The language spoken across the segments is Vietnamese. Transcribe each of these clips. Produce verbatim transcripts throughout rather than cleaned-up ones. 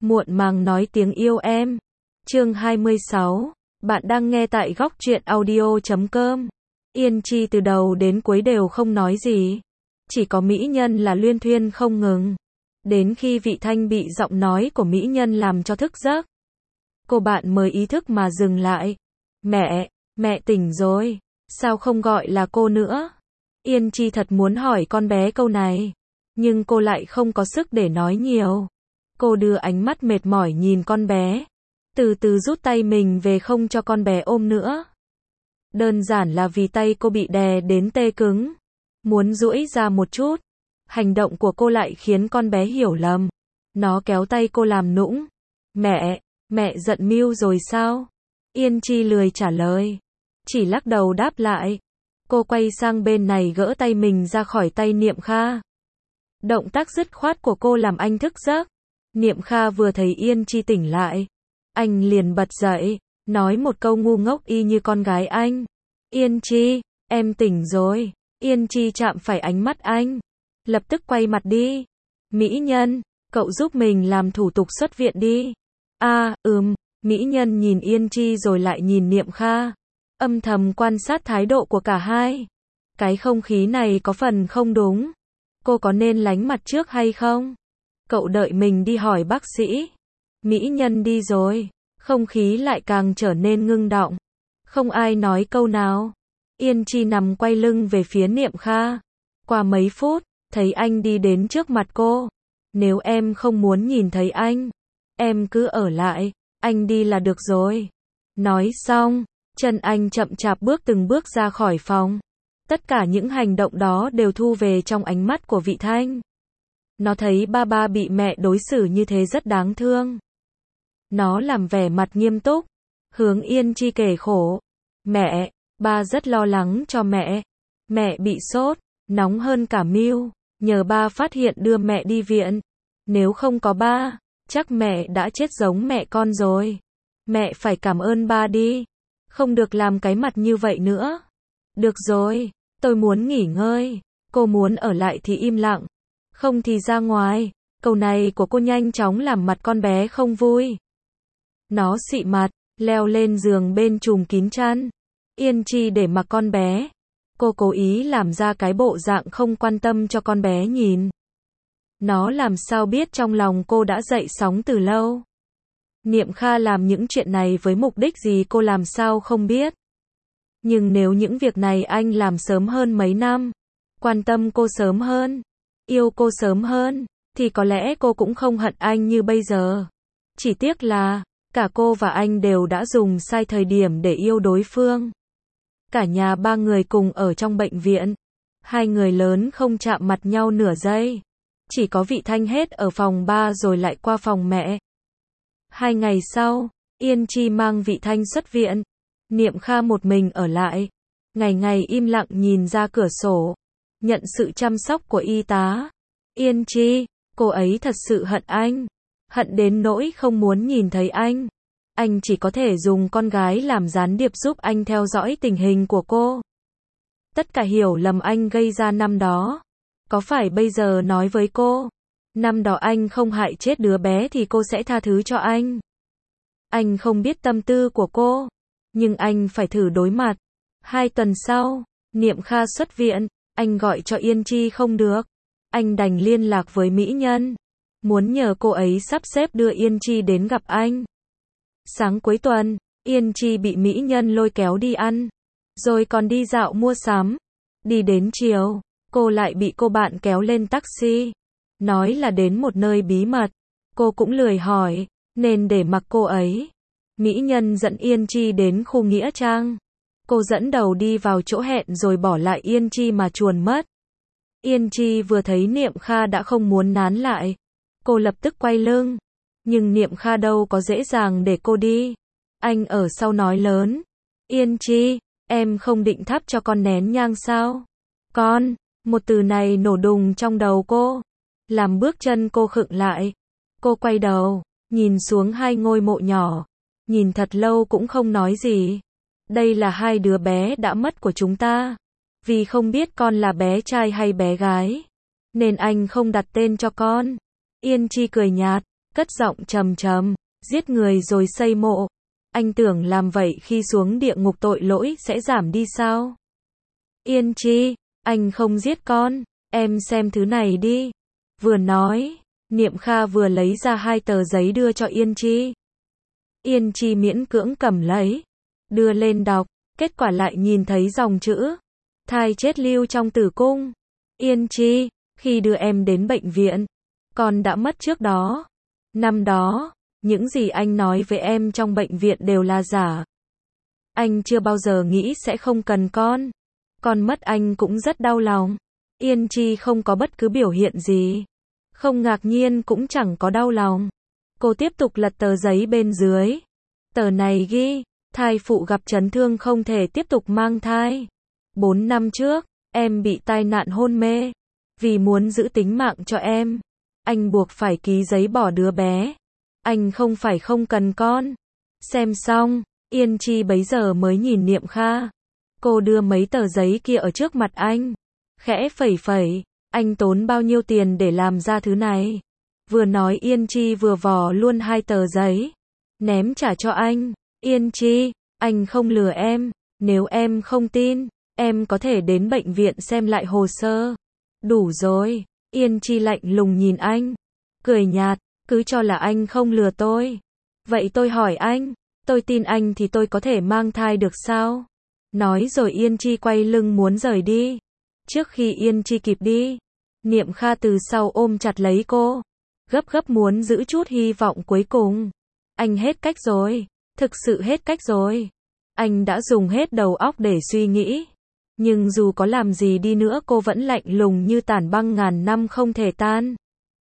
muộn màng nói tiếng yêu em. Chương hai mươi sáu. Bạn đang nghe tại góc truyện audio chấm com. Yên Chi từ đầu đến cuối đều không nói gì. Chỉ có mỹ nhân là luyên thuyên không ngừng. Đến khi Vị Thanh bị giọng nói của mỹ nhân làm cho thức giấc, cô bạn mới ý thức mà dừng lại. Mẹ, mẹ tỉnh rồi. Sao không gọi là cô nữa? Yên Chi thật muốn hỏi con bé câu này, nhưng cô lại không có sức để nói nhiều. Cô đưa ánh mắt mệt mỏi nhìn con bé, từ từ rút tay mình về không cho con bé ôm nữa. Đơn giản là vì tay cô bị đè đến tê cứng, muốn duỗi ra một chút. Hành động của cô lại khiến con bé hiểu lầm. Nó kéo tay cô làm nũng. Mẹ, mẹ giận Mưu rồi sao? Yên Chi lười trả lời, chỉ lắc đầu đáp lại. Cô quay sang bên này gỡ tay mình ra khỏi tay Niệm Kha. Động tác dứt khoát của cô làm anh thức giấc. Niệm Kha vừa thấy Yên Chi tỉnh lại, anh liền bật dậy, nói một câu ngu ngốc y như con gái anh. Yên Chi, em tỉnh rồi. Yên Chi chạm phải ánh mắt anh, lập tức quay mặt đi. Mỹ nhân, cậu giúp mình làm thủ tục xuất viện đi. A, à, ừm, mỹ nhân nhìn Yên Chi rồi lại nhìn Niệm Kha, âm thầm quan sát thái độ của cả hai. Cái không khí này có phần không đúng. Cô có nên lánh mặt trước hay không? Cậu đợi mình đi hỏi bác sĩ. Mỹ nhân đi rồi, không khí lại càng trở nên ngưng đọng. Không ai nói câu nào. Yên Chi nằm quay lưng về phía Niệm Kha. Qua mấy phút, thấy anh đi đến trước mặt cô. Nếu em không muốn nhìn thấy anh, em cứ ở lại, anh đi là được rồi. Nói xong, chân anh chậm chạp bước từng bước ra khỏi phòng. Tất cả những hành động đó đều thu về trong ánh mắt của Vị Thanh. Nó thấy ba ba bị mẹ đối xử như thế rất đáng thương. Nó làm vẻ mặt nghiêm túc, hướng Yên Chi kể khổ. Mẹ, ba rất lo lắng cho mẹ. Mẹ bị sốt, nóng hơn cả Mưu. Nhờ ba phát hiện đưa mẹ đi viện. Nếu không có ba, chắc mẹ đã chết giống mẹ con rồi. Mẹ phải cảm ơn ba đi. Không được làm cái mặt như vậy nữa. Được rồi, tôi muốn nghỉ ngơi. Cô muốn ở lại thì im lặng, không thì ra ngoài. Câu này của cô nhanh chóng làm mặt con bé không vui. Nó xị mặt, leo lên giường bên trùm kín chăn. Yên Chi để mặc con bé. Cô cố ý làm ra cái bộ dạng không quan tâm cho con bé nhìn. Nó làm sao biết trong lòng cô đã dậy sóng từ lâu. Niệm Kha làm những chuyện này với mục đích gì cô làm sao không biết. Nhưng nếu những việc này anh làm sớm hơn mấy năm, quan tâm cô sớm hơn, yêu cô sớm hơn, thì có lẽ cô cũng không hận anh như bây giờ. Chỉ tiếc là, cả cô và anh đều đã dùng sai thời điểm để yêu đối phương. Cả nhà ba người cùng ở trong bệnh viện. Hai người lớn không chạm mặt nhau nửa giây. Chỉ có Vị Thanh hết ở phòng ba rồi lại qua phòng mẹ. Hai ngày sau, Yên Chi mang Vị Thanh xuất viện. Niệm Kha một mình ở lại. Ngày ngày im lặng nhìn ra cửa sổ, nhận sự chăm sóc của y tá. Yên Chi, cô ấy thật sự hận anh. Hận đến nỗi không muốn nhìn thấy anh. Anh chỉ có thể dùng con gái làm gián điệp giúp anh theo dõi tình hình của cô. Tất cả hiểu lầm anh gây ra năm đó, có phải bây giờ nói với cô, năm đó anh không hại chết đứa bé thì cô sẽ tha thứ cho anh. Anh không biết tâm tư của cô, nhưng anh phải thử đối mặt. Hai tuần sau, Niệm Kha xuất viện, anh gọi cho Yên Chi không được. Anh đành liên lạc với mỹ nhân, muốn nhờ cô ấy sắp xếp đưa Yên Chi đến gặp anh. Sáng cuối tuần, Yên Chi bị mỹ nhân lôi kéo đi ăn, rồi còn đi dạo mua sắm. Đi đến chiều, cô lại bị cô bạn kéo lên taxi, nói là đến một nơi bí mật. Cô cũng lười hỏi, nên để mặc cô ấy. Mỹ nhân dẫn Yên Chi đến khu nghĩa trang. Cô dẫn đầu đi vào chỗ hẹn rồi bỏ lại Yên Chi mà chuồn mất. Yên Chi vừa thấy Niệm Kha đã không muốn nán lại. Cô lập tức quay lưng. Nhưng Niệm Kha đâu có dễ dàng để cô đi. Anh ở sau nói lớn. Yên Chi, em không định thắp cho con nén nhang sao? Con, một từ này nổ đùng trong đầu cô, làm bước chân cô khựng lại. Cô quay đầu, nhìn xuống hai ngôi mộ nhỏ. Nhìn thật lâu cũng không nói gì. Đây là hai đứa bé đã mất của chúng ta. Vì không biết con là bé trai hay bé gái, nên anh không đặt tên cho con. Yên Chi cười nhạt. cất giọng trầm trầm, giết người rồi xây mộ. Anh tưởng làm vậy khi xuống địa ngục tội lỗi sẽ giảm đi sao? Yên Chi, anh không giết con, em xem thứ này đi. Vừa nói, Niệm Kha vừa lấy ra hai tờ giấy đưa cho Yên Chi. Yên Chi miễn cưỡng cầm lấy, đưa lên đọc, kết quả lại nhìn thấy dòng chữ thai chết lưu trong tử cung. Yên Chi, khi đưa em đến bệnh viện, con đã mất trước đó. Năm đó, những gì anh nói với em trong bệnh viện đều là giả. Anh chưa bao giờ nghĩ sẽ không cần con. Con mất anh cũng rất đau lòng. Yên Chi không có bất cứ biểu hiện gì. Không ngạc nhiên cũng chẳng có đau lòng. Cô tiếp tục lật tờ giấy bên dưới. Tờ này ghi, thai phụ gặp chấn thương không thể tiếp tục mang thai. Bốn năm trước, em bị tai nạn hôn mê. Vì muốn giữ tính mạng cho em, anh buộc phải ký giấy bỏ đứa bé. Anh không phải không cần con. Xem xong, Yên Chi bấy giờ mới nhìn Niệm Kha. Cô đưa mấy tờ giấy kia ở trước mặt anh. Khẽ phẩy phẩy, anh tốn bao nhiêu tiền để làm ra thứ này? Vừa nói Yên Chi vừa vò luôn hai tờ giấy. Ném trả cho anh. Yên Chi, anh không lừa em. Nếu em không tin, em có thể đến bệnh viện xem lại hồ sơ. Đủ rồi. Yên Chi lạnh lùng nhìn anh. Cười nhạt, cứ cho là anh không lừa tôi. Vậy tôi hỏi anh, tôi tin anh thì tôi có thể mang thai được sao? Nói rồi Yên Chi quay lưng muốn rời đi. Trước khi Yên Chi kịp đi, Niệm Kha từ sau ôm chặt lấy cô. Gấp gấp muốn giữ chút hy vọng cuối cùng. Anh hết cách rồi. Thực sự hết cách rồi. Anh đã dùng hết đầu óc để suy nghĩ. Nhưng dù có làm gì đi nữa cô vẫn lạnh lùng như tảng băng ngàn năm không thể tan.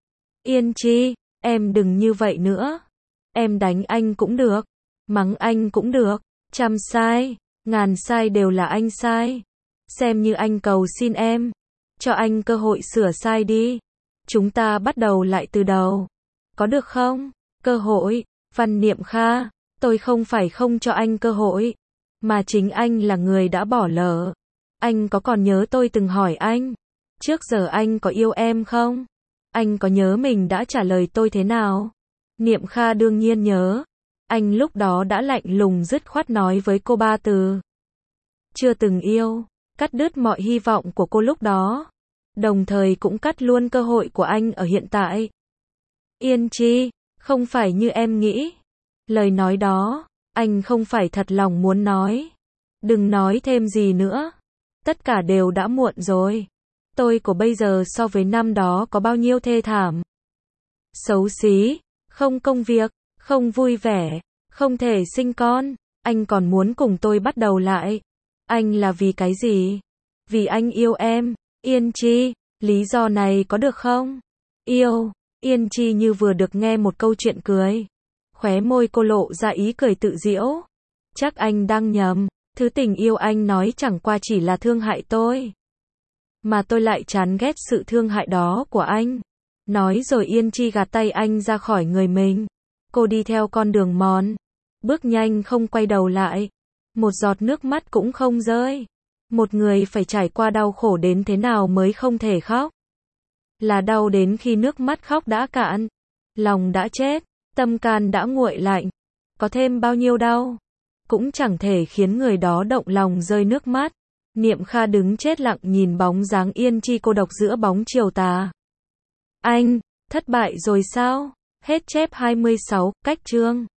Yên Chi, em đừng như vậy nữa. Em đánh anh cũng được. Mắng anh cũng được. Trăm sai, ngàn sai đều là anh sai. Xem như anh cầu xin em. Cho anh cơ hội sửa sai đi. Chúng ta bắt đầu lại từ đầu. Có được không? Cơ hội, Văn Niệm Kha, tôi không phải không cho anh cơ hội. Mà chính anh là người đã bỏ lỡ. Anh có còn nhớ tôi từng hỏi anh, trước giờ anh có yêu em không? Anh có nhớ mình đã trả lời tôi thế nào? Niệm Kha đương nhiên nhớ. Anh lúc đó đã lạnh lùng dứt khoát nói với cô ba từ. Chưa từng yêu, cắt đứt mọi hy vọng của cô lúc đó. Đồng thời cũng cắt luôn cơ hội của anh ở hiện tại. Yên Chi, không phải như em nghĩ. Lời nói đó, anh không phải thật lòng muốn nói. Đừng nói thêm gì nữa. Tất cả đều đã muộn rồi. Tôi của bây giờ so với năm đó có bao nhiêu thê thảm. Xấu xí, không công việc, không vui vẻ, không thể sinh con. Anh còn muốn cùng tôi bắt đầu lại. Anh là vì cái gì? Vì anh yêu em. Yên Chi, lý do này có được không? Yêu. Yên Chi như vừa được nghe một câu chuyện cười. Khóe môi cô lộ ra ý cười tự giễu. Chắc anh đang nhầm. Thứ tình yêu anh nói chẳng qua chỉ là thương hại tôi. Mà tôi lại chán ghét sự thương hại đó của anh. Nói rồi Yên Chi gạt tay anh ra khỏi người mình. Cô đi theo con đường mòn. Bước nhanh không quay đầu lại. Một giọt nước mắt cũng không rơi. Một người phải trải qua đau khổ đến thế nào mới không thể khóc. Là đau đến khi nước mắt khóc đã cạn. Lòng đã chết. Tâm can đã nguội lạnh. Có thêm bao nhiêu đau cũng chẳng thể khiến người đó động lòng rơi nước mắt. Niệm Kha đứng chết lặng nhìn bóng dáng Yên Chi cô độc giữa bóng chiều tà. Anh, thất bại rồi sao? Hết chép hai mươi sáu, cách chương.